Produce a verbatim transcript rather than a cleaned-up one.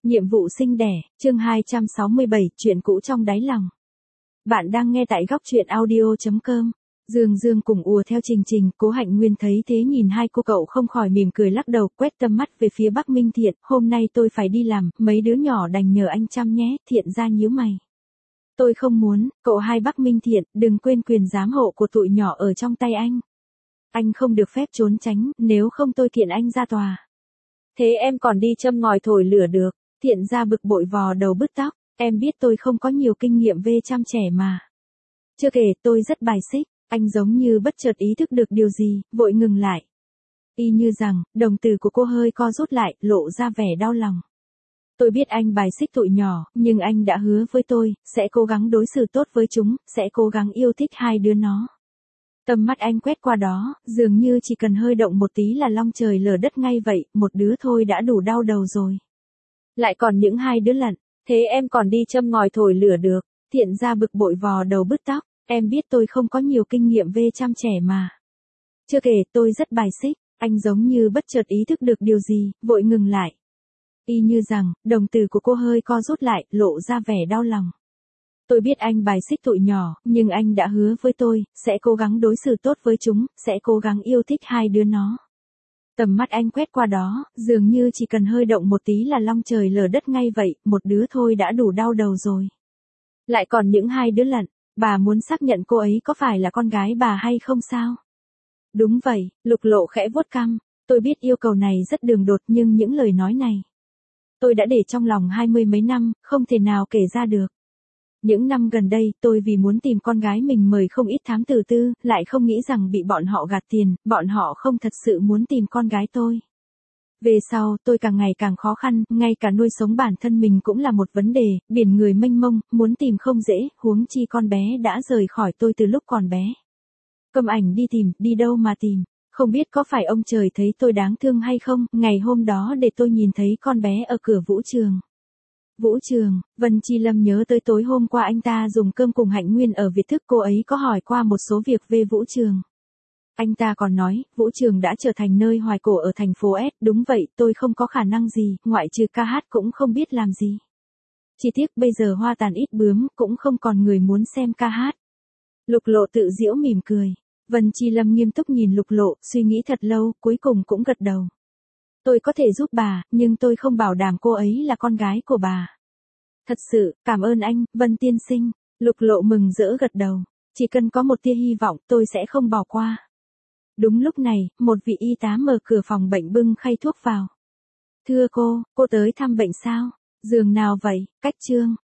Nhiệm vụ sinh đẻ, chương hai trăm sáu mươi bảy, chuyện cũ trong đáy lòng. Bạn đang nghe tại góc truyện audio chấm com. Dương Dương cùng ùa theo Trình Trình, Cố Hạnh Nguyên thấy thế nhìn hai cô cậu không khỏi mỉm cười lắc đầu, quét tầm mắt về phía Bắc Minh Thiện, hôm nay tôi phải đi làm, mấy đứa nhỏ đành nhờ anh chăm nhé. Thiện ra nhíu mày. Tôi không muốn, cậu hai Bắc Minh Thiện, đừng quên quyền giám hộ của tụi nhỏ ở trong tay anh. Anh không được phép trốn tránh, nếu không tôi kiện anh ra tòa. Thế em còn đi châm ngòi thổi lửa được. Thiện ra bực bội vò đầu bứt tóc, em biết tôi không có nhiều kinh nghiệm về chăm trẻ mà. Chưa kể tôi rất bài xích, anh giống như bất chợt ý thức được điều gì, vội ngừng lại. Y như rằng, đồng tử của cô hơi co rút lại, lộ ra vẻ đau lòng. Tôi biết anh bài xích tụi nhỏ, nhưng anh đã hứa với tôi, sẽ cố gắng đối xử tốt với chúng, sẽ cố gắng yêu thích hai đứa nó. Tầm mắt anh quét qua đó, dường như chỉ cần hơi động một tí là long trời lở đất ngay vậy, một đứa thôi đã đủ đau đầu rồi. Lại còn những hai đứa lận, thế em còn đi châm ngòi thổi lửa được. Thiện ra bực bội vò đầu bứt tóc, em biết tôi không có nhiều kinh nghiệm về chăm trẻ mà. Chưa kể tôi rất bài xích, anh giống như bất chợt ý thức được điều gì, vội ngừng lại. Y như rằng, đồng tử của cô hơi co rút lại, lộ ra vẻ đau lòng. Tôi biết anh bài xích tụi nhỏ, nhưng anh đã hứa với tôi, sẽ cố gắng đối xử tốt với chúng, sẽ cố gắng yêu thích hai đứa nó. Tầm mắt anh quét qua đó, dường như chỉ cần hơi động một tí là long trời lở đất ngay vậy, một đứa thôi đã đủ đau đầu rồi. Lại còn những hai đứa lận, bà muốn xác nhận cô ấy có phải là con gái bà hay không sao? Đúng vậy, Lục Lộ khẽ vuốt cằm, tôi biết yêu cầu này rất đường đột nhưng những lời nói này tôi đã để trong lòng hai mươi mấy năm, không thể nào kể ra được. Những năm gần đây, tôi vì muốn tìm con gái mình mời không ít thám tử tư, lại không nghĩ rằng bị bọn họ gạt tiền, bọn họ không thật sự muốn tìm con gái tôi. Về sau, tôi càng ngày càng khó khăn, ngay cả nuôi sống bản thân mình cũng là một vấn đề, biển người mênh mông, muốn tìm không dễ, huống chi con bé đã rời khỏi tôi từ lúc còn bé. Cầm ảnh đi tìm, đi đâu mà tìm, không biết có phải ông trời thấy tôi đáng thương hay không, ngày hôm đó để tôi nhìn thấy con bé ở cửa vũ trường. Vũ trường, Vân Chi Lâm nhớ tới tối hôm qua anh ta dùng cơm cùng Hạnh Nguyên ở Việt Thức, cô ấy có hỏi qua một số việc về vũ trường. Anh ta còn nói, vũ trường đã trở thành nơi hoài cổ ở thành phố S, đúng vậy, tôi không có khả năng gì, ngoại trừ ca hát cũng không biết làm gì. Chỉ tiếc bây giờ hoa tàn ít bướm, cũng không còn người muốn xem ca hát. Lục Lộ tự giễu mỉm cười. Vân Chi Lâm nghiêm túc nhìn Lục Lộ, suy nghĩ thật lâu, cuối cùng cũng gật đầu. Tôi có thể giúp bà, nhưng tôi không bảo đảm cô ấy là con gái của bà. Thật sự, cảm ơn anh, Vân tiên sinh. Lục Lộ mừng rỡ gật đầu. Chỉ cần có một tia hy vọng, tôi sẽ không bỏ qua. Đúng lúc này, một vị y tá mở cửa phòng bệnh bưng khay thuốc vào. Thưa cô, cô tới thăm bệnh sao? Giường nào vậy? Cách Trương.